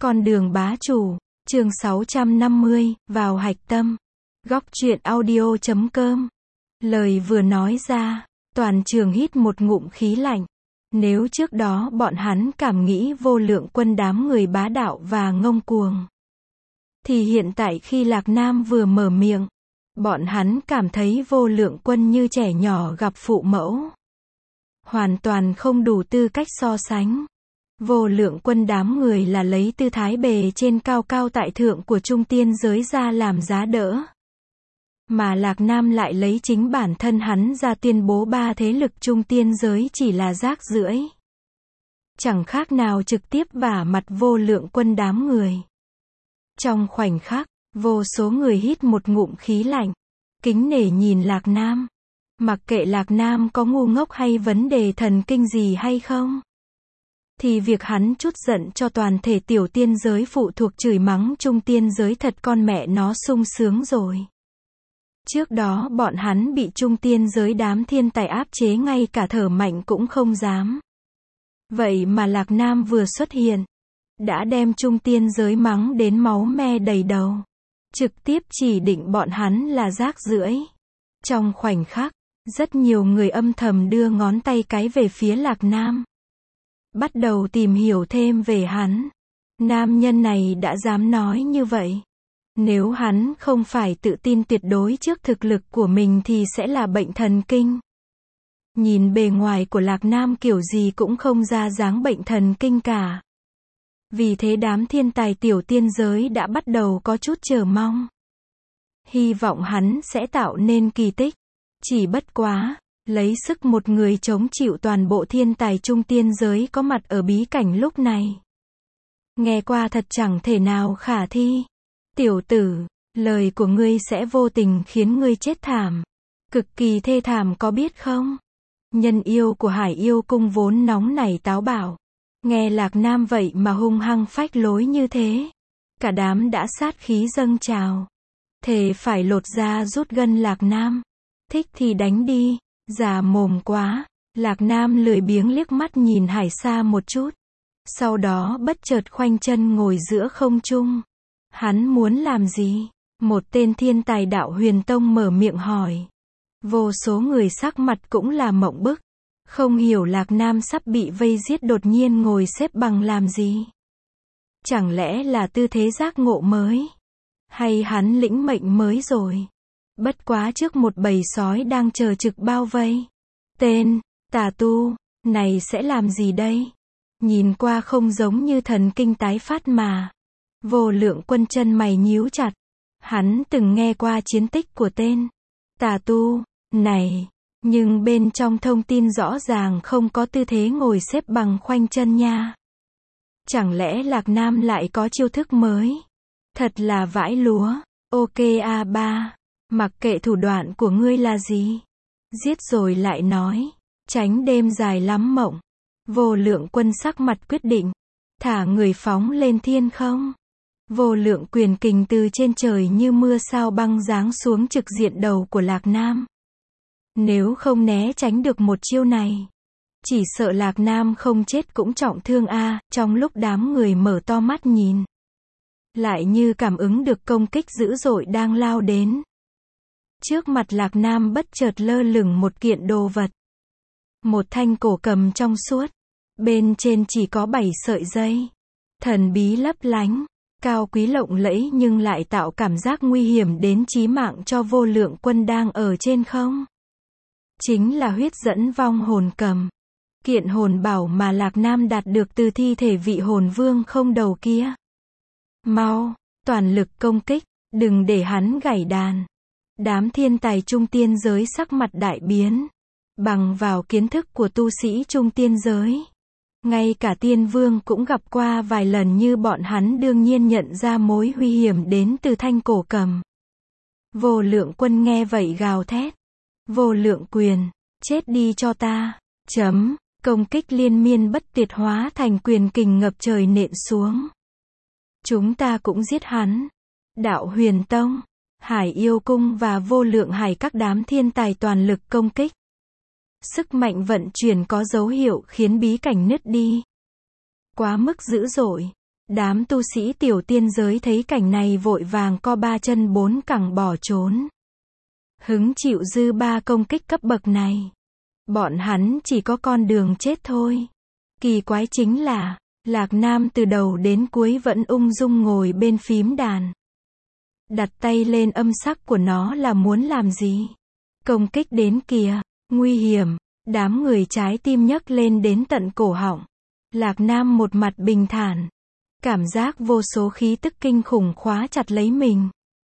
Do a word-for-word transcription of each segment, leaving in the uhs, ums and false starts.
Con đường bá chủ, chương sáu trăm năm mươi, vào hạch tâm. Góc truyện audio chấm com. Lời vừa nói ra, toàn trường hít một ngụm khí lạnh. Nếu trước đó bọn hắn cảm nghĩ Vô Lượng Quân đám người bá đạo và ngông cuồng, thì hiện tại khi Lạc Nam vừa mở miệng, bọn hắn cảm thấy Vô Lượng Quân như trẻ nhỏ gặp phụ mẫu. Hoàn toàn không đủ tư cách so sánh. Vô Lượng Quân đám người là lấy tư thái bề trên cao cao tại thượng của trung tiên giới ra làm giá đỡ. Mà Lạc Nam lại lấy chính bản thân hắn ra tuyên bố ba thế lực trung tiên giới chỉ là rác rưởi. Chẳng khác nào trực tiếp vả mặt Vô Lượng Quân đám người. Trong khoảnh khắc, vô số người hít một ngụm khí lạnh, kính nể nhìn Lạc Nam. Mặc kệ Lạc Nam có ngu ngốc hay vấn đề thần kinh gì hay không, thì việc hắn chút giận cho toàn thể tiểu tiên giới phụ thuộc chửi mắng trung tiên giới thật con mẹ nó sung sướng rồi. Trước đó bọn hắn bị trung tiên giới đám thiên tài áp chế ngay cả thở mạnh cũng không dám. Vậy mà Lạc Nam vừa xuất hiện, đã đem trung tiên giới mắng đến máu me đầy đầu. Trực tiếp chỉ định bọn hắn là rác rưởi. Trong khoảnh khắc, rất nhiều người âm thầm đưa ngón tay cái về phía Lạc Nam. Bắt đầu tìm hiểu thêm về hắn. Nam nhân này đã dám nói như vậy. Nếu hắn không phải tự tin tuyệt đối trước thực lực của mình thì sẽ là bệnh thần kinh. Nhìn bề ngoài của Lạc Nam kiểu gì cũng không ra dáng bệnh thần kinh cả. Vì thế đám thiên tài tiểu tiên giới đã bắt đầu có chút chờ mong. Hy vọng hắn sẽ tạo nên kỳ tích. Chỉ bất quá, lấy sức một người chống chịu toàn bộ thiên tài trung tiên giới có mặt ở bí cảnh lúc này. Nghe qua thật chẳng thể nào khả thi. Tiểu tử, lời của ngươi sẽ vô tình khiến ngươi chết thảm. Cực kỳ thê thảm có biết không? Nhân yêu của Hải Yêu Cung vốn nóng nảy táo bạo. Nghe Lạc Nam vậy mà hung hăng phách lối như thế. Cả đám đã sát khí dâng trào. Thề phải lột da rút gân Lạc Nam. Thích thì đánh đi, già mồm quá. Lạc Nam lười biếng liếc mắt nhìn Hải Sa một chút. Sau đó bất chợt khoanh chân ngồi giữa không trung. Hắn muốn làm gì? Một tên thiên tài đạo huyền tông mở miệng hỏi. Vô số người sắc mặt cũng là mộng bức. Không hiểu Lạc Nam sắp bị vây giết đột nhiên ngồi xếp bằng làm gì? Chẳng lẽ là tư thế giác ngộ mới? Hay hắn lĩnh mệnh mới rồi? Bất quá trước một bầy sói đang chờ trực bao vây. Tên, tà tu, này sẽ làm gì đây? Nhìn qua không giống như thần kinh tái phát mà. Vô Lượng Quân chân mày nhíu chặt. Hắn từng nghe qua chiến tích của tên tà tu này, nhưng bên trong thông tin rõ ràng không có tư thế ngồi xếp bằng khoanh chân nha. Chẳng lẽ Lạc Nam lại có chiêu thức mới? Thật là vãi lúa. Ok a ba, mặc kệ thủ đoạn của ngươi là gì, giết rồi lại nói, tránh đêm dài lắm mộng. Vô Lượng Quân sắc mặt quyết định, thả người phóng lên thiên không. Vô lượng quyền kình từ trên trời như mưa sao băng giáng xuống trực diện đầu của Lạc Nam. Nếu không né tránh được một chiêu này, chỉ sợ Lạc Nam không chết cũng trọng thương a. Trong lúc đám người mở to mắt nhìn, lại như cảm ứng được công kích dữ dội đang lao đến. Trước mặt Lạc Nam bất chợt lơ lửng một kiện đồ vật. Một thanh cổ cầm trong suốt. Bên trên chỉ có bảy sợi dây. Thần bí lấp lánh. Cao quý lộng lẫy nhưng lại tạo cảm giác nguy hiểm đến chí mạng cho Vô Lượng Quân đang ở trên không. Chính là huyết dẫn vong hồn cầm. Kiện hồn bảo mà Lạc Nam đạt được từ thi thể vị hồn vương không đầu kia. Mau, toàn lực công kích, đừng để hắn gảy đàn. Đám thiên tài trung tiên giới sắc mặt đại biến. Bằng vào kiến thức của tu sĩ trung tiên giới, ngay cả tiên vương cũng gặp qua vài lần như bọn hắn đương nhiên nhận ra mối nguy hiểm đến từ thanh cổ cầm. Vô Lượng Quân nghe vậy gào thét. Vô lượng quyền, chết đi cho ta. Chấm, công kích liên miên bất tuyệt hóa thành quyền kình ngập trời nện xuống. Chúng ta cũng giết hắn. Đạo Huyền Tông, Hải Yêu Cung và Vô Lượng Hải các đám thiên tài toàn lực công kích. Sức mạnh vận chuyển có dấu hiệu khiến bí cảnh nứt đi. Quá mức dữ dội. Đám tu sĩ tiểu tiên giới thấy cảnh này vội vàng co ba chân bốn cẳng bỏ trốn. Hứng chịu dư ba công kích cấp bậc này. Bọn hắn chỉ có con đường chết thôi. Kỳ quái chính là, Lạc Nam từ đầu đến cuối vẫn ung dung ngồi bên phím đàn. Đặt tay lên âm sắc của nó là muốn làm gì? Công kích đến kìa, nguy hiểm, đám người trái tim nhấc lên đến tận cổ họng. Lạc Nam một mặt bình thản. Cảm giác vô số khí tức kinh khủng khóa chặt lấy mình.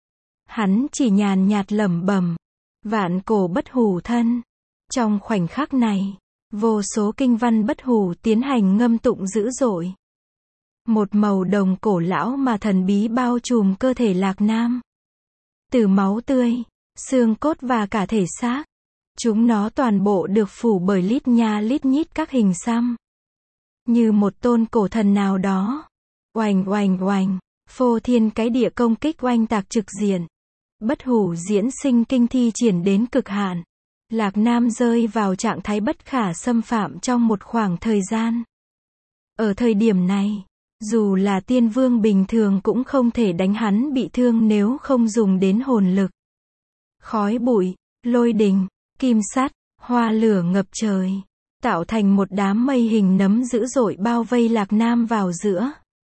Hắn chỉ nhàn nhạt lẩm bẩm, vạn cổ bất hủ thân. Trong khoảnh khắc này, vô số kinh văn bất hủ tiến hành ngâm tụng dữ dội. Một màu đồng cổ lão mà thần bí bao trùm cơ thể Lạc Nam. Từ máu tươi, xương cốt và cả thể xác. Chúng nó toàn bộ được phủ bởi lít nha lít nhít các hình xăm. Như một tôn cổ thần nào đó. Oành oành oành, phô thiên cái địa công kích oanh tạc trực diện. Bất hủ diễn sinh kinh thi triển đến cực hạn. Lạc Nam rơi vào trạng thái bất khả xâm phạm trong một khoảng thời gian. Ở thời điểm này, dù là tiên vương bình thường cũng không thể đánh hắn bị thương nếu không dùng đến hồn lực. Khói bụi, lôi đình, kim sắt, hoa lửa ngập trời, tạo thành một đám mây hình nấm dữ dội bao vây Lạc Nam vào giữa.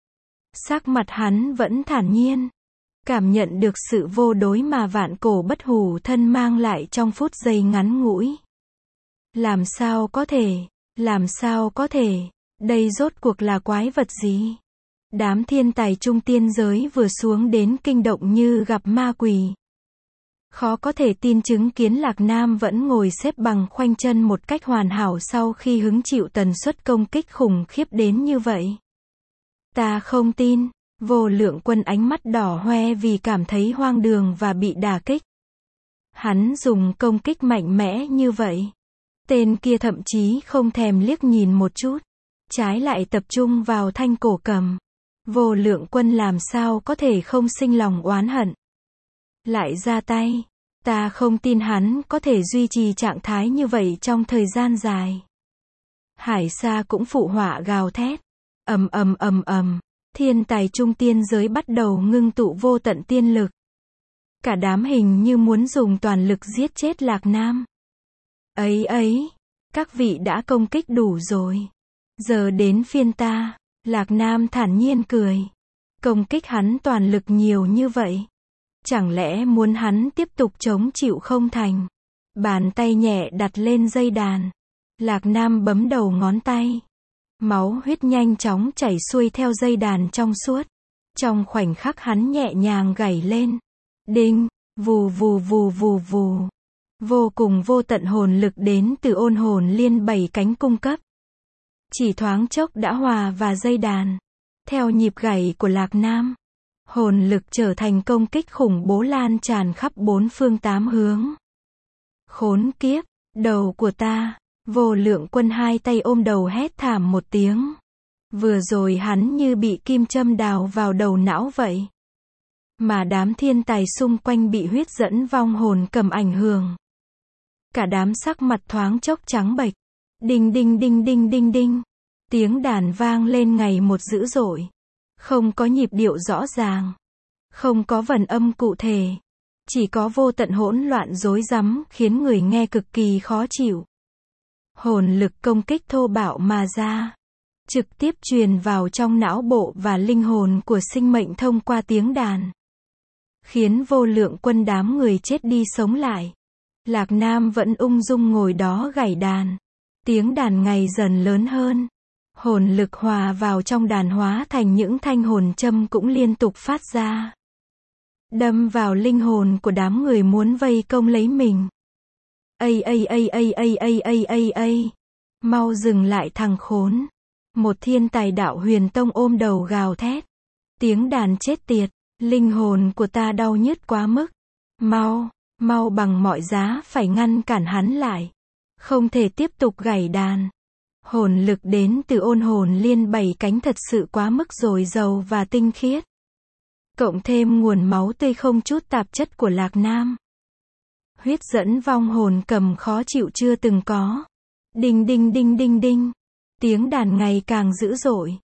Sắc mặt hắn vẫn thản nhiên, cảm nhận được sự vô đối mà vạn cổ bất hủ thân mang lại trong phút giây ngắn ngủi. Làm sao có thể, làm sao có thể, đây rốt cuộc là quái vật gì? Đám thiên tài trung tiên giới vừa xuống đến kinh động như gặp ma quỷ. Khó có thể tin chứng kiến Lạc Nam vẫn ngồi xếp bằng khoanh chân một cách hoàn hảo sau khi hứng chịu tần suất công kích khủng khiếp đến như vậy. Ta không tin. Vô Lượng Quân ánh mắt đỏ hoe vì cảm thấy hoang đường và bị đả kích. Hắn dùng công kích mạnh mẽ như vậy. Tên kia thậm chí không thèm liếc nhìn một chút. Trái lại tập trung vào thanh cổ cầm. Vô Lượng Quân làm sao có thể không sinh lòng oán hận. Lại ra tay. Ta không tin hắn có thể duy trì trạng thái như vậy trong thời gian dài. Hải Sa cũng phụ họa gào thét. Ầm ầm ầm ầm. Thiên tài trung tiên giới bắt đầu ngưng tụ vô tận tiên lực. Cả đám hình như muốn dùng toàn lực giết chết Lạc Nam. Ấy ấy, các vị đã công kích đủ rồi. Giờ đến phiên ta. Lạc Nam thản nhiên cười. Công kích hắn toàn lực nhiều như vậy. Chẳng lẽ muốn hắn tiếp tục chống chịu không thành? Bàn tay nhẹ đặt lên dây đàn. Lạc Nam bấm đầu ngón tay. Máu huyết nhanh chóng chảy xuôi theo dây đàn trong suốt. Trong khoảnh khắc hắn nhẹ nhàng gảy lên. Đinh, vù vù vù vù vù. Vô cùng vô tận hồn lực đến từ ôn hồn liên bảy cánh cung cấp. Chỉ thoáng chốc đã hòa và dây đàn. Theo nhịp gảy của Lạc Nam, hồn lực trở thành công kích khủng bố lan tràn khắp bốn phương tám hướng. Khốn kiếp, đầu của ta. Vô Lượng Quân hai tay ôm đầu hét thảm một tiếng. Vừa rồi hắn như bị kim châm đào vào đầu não vậy. Mà đám thiên tài xung quanh bị huyết dẫn vong hồn cầm ảnh hưởng. Cả đám sắc mặt thoáng chốc trắng bệch. Đinh đinh đinh đinh đinh đinh. Tiếng đàn vang lên ngày một dữ dội. Không có nhịp điệu rõ ràng. Không có vần âm cụ thể. Chỉ có vô tận hỗn loạn rối rắm khiến người nghe cực kỳ khó chịu. Hồn lực công kích thô bạo mà ra. Trực tiếp truyền vào trong não bộ và linh hồn của sinh mệnh thông qua tiếng đàn. Khiến Vô Lượng Quân đám người chết đi sống lại. Lạc Nam vẫn ung dung ngồi đó gảy đàn. Tiếng đàn ngày dần lớn hơn. Hồn lực hòa vào trong đàn hóa thành những thanh hồn châm cũng liên tục phát ra. Đâm vào linh hồn của đám người muốn vây công lấy mình. Ây ây ây ây ây ây ây ây ây. Mau dừng lại thằng khốn. Một thiên tài đạo huyền tông ôm đầu gào thét. Tiếng đàn chết tiệt. Linh hồn của ta đau nhức quá mức. Mau, mau bằng mọi giá phải ngăn cản hắn lại. Không thể tiếp tục gảy đàn. Hồn lực đến từ ôn hồn liên bảy cánh thật sự quá mức dồi dào và tinh khiết. Cộng thêm nguồn máu tươi không chút tạp chất của Lạc Nam. Huyết dẫn vong hồn cầm khó chịu chưa từng có. Đinh đinh đinh đinh đinh. Tiếng đàn ngày càng dữ dội.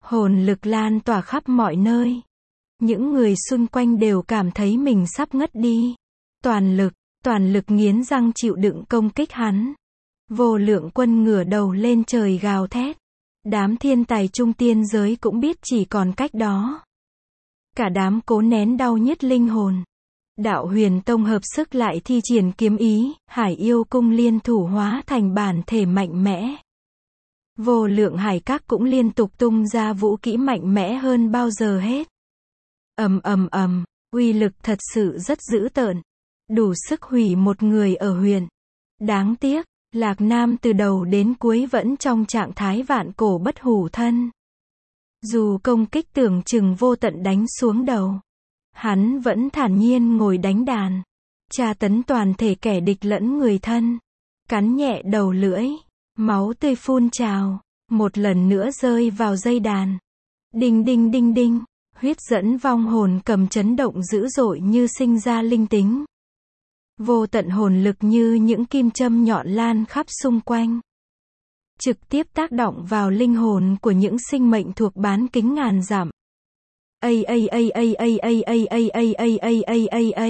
Hồn lực lan tỏa khắp mọi nơi. Những người xung quanh đều cảm thấy mình sắp ngất đi. Toàn lực, toàn lực nghiến răng chịu đựng công kích hắn. Vô lượng quân ngửa đầu lên trời gào thét. Đám thiên tài trung tiên giới cũng biết chỉ còn cách đó. Cả đám cố nén đau nhức linh hồn. Đạo Huyền Tông hợp sức lại thi triển kiếm ý, Hải Yêu Cung liên thủ hóa thành bản thể mạnh mẽ. Vô lượng hải các cũng liên tục tung ra vũ kỹ mạnh mẽ hơn bao giờ hết. Ầm ầm ầm, uy lực thật sự rất dữ tợn. Đủ sức hủy một người ở huyền. Đáng tiếc, Lạc Nam từ đầu đến cuối vẫn trong trạng thái vạn cổ bất hủ thân. Dù công kích tưởng chừng vô tận đánh xuống đầu, hắn vẫn thản nhiên ngồi đánh đàn. Tra tấn toàn thể kẻ địch lẫn người thân. Cắn nhẹ đầu lưỡi. Máu tươi phun trào. Một lần nữa rơi vào dây đàn. Đinh đinh đinh đinh. Huyết dẫn vong hồn cầm chấn động dữ dội như sinh ra linh tính. Vô tận hồn lực như những kim châm nhọn lan khắp xung quanh. Trực tiếp tác động vào linh hồn của những sinh mệnh thuộc bán kính ngàn dặm. A a a a a a a a a a a a a a.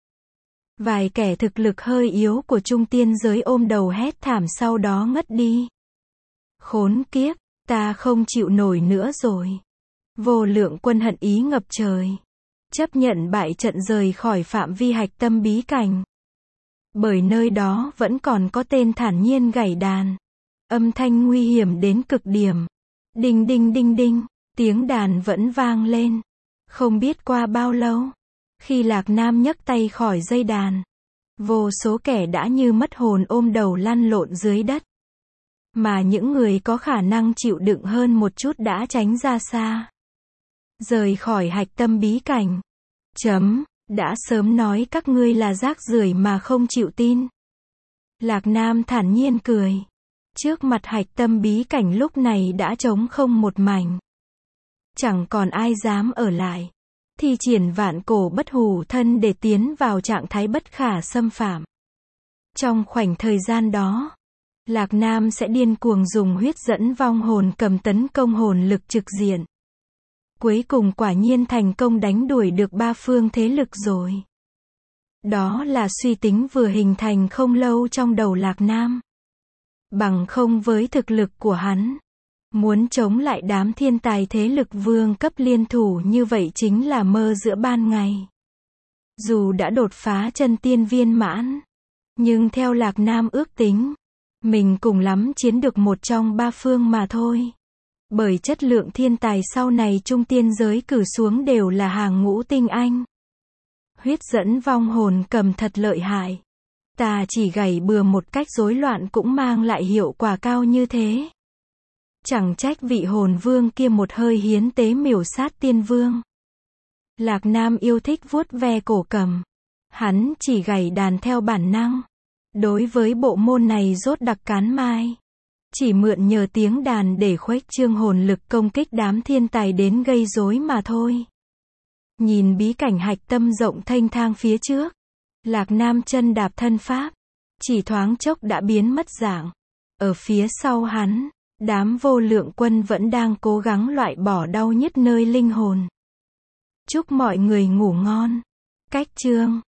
Vài kẻ thực lực hơi yếu của trung tiên giới ôm đầu hét thảm sau đó ngất đi. Khốn kiếp, ta không chịu nổi nữa rồi. Vô lượng quân hận ý ngập trời. Chấp nhận bại trận rời khỏi phạm vi hạch tâm bí cảnh. Bởi nơi đó vẫn còn có tên thản nhiên gảy đàn. Âm thanh nguy hiểm đến cực điểm. Đinh đinh đinh đinh, tiếng đàn vẫn vang lên. Không biết qua bao lâu, khi Lạc Nam nhấc tay khỏi dây đàn, vô số kẻ đã như mất hồn ôm đầu lăn lộn dưới đất. Mà những người có khả năng chịu đựng hơn một chút đã tránh ra xa. Rời khỏi hạch tâm bí cảnh. Chấm, đã sớm nói các ngươi là rác rưởi mà không chịu tin. Lạc Nam thản nhiên cười. Trước mặt hạch tâm bí cảnh lúc này đã trống không một mảnh. Chẳng còn ai dám ở lại. Thi triển vạn cổ bất hủ thân để tiến vào trạng thái bất khả xâm phạm. Trong khoảnh thời gian đó, Lạc Nam sẽ điên cuồng dùng huyết dẫn vong hồn cầm tấn công hồn lực trực diện. Cuối cùng quả nhiên thành công đánh đuổi được ba phương thế lực rồi. Đó là suy tính vừa hình thành không lâu trong đầu Lạc Nam. Bằng không với thực lực của hắn, muốn chống lại đám thiên tài thế lực vương cấp liên thủ như vậy chính là mơ giữa ban ngày. Dù đã đột phá chân tiên viên mãn, nhưng theo Lạc Nam ước tính, mình cùng lắm chiến được một trong ba phương mà thôi. Bởi chất lượng thiên tài sau này trung tiên giới cử xuống đều là hàng ngũ tinh anh. Huyết dẫn vong hồn cầm thật lợi hại. Ta chỉ gảy bừa một cách rối loạn cũng mang lại hiệu quả cao như thế. Chẳng trách vị hồn vương kia một hơi hiến tế miểu sát tiên vương. Lạc Nam yêu thích vuốt ve cổ cầm. Hắn chỉ gảy đàn theo bản năng. Đối với bộ môn này rốt đặc cán mai. Chỉ mượn nhờ tiếng đàn để khuếch trương hồn lực công kích đám thiên tài đến gây rối mà thôi. Nhìn bí cảnh hạch tâm rộng thênh thang phía trước. Lạc Nam chân đạp thân pháp. Chỉ thoáng chốc đã biến mất dạng. Ở phía sau hắn, đám vô lượng quân vẫn đang cố gắng loại bỏ đau nhức nơi linh hồn. Chúc mọi người ngủ ngon. Cách chương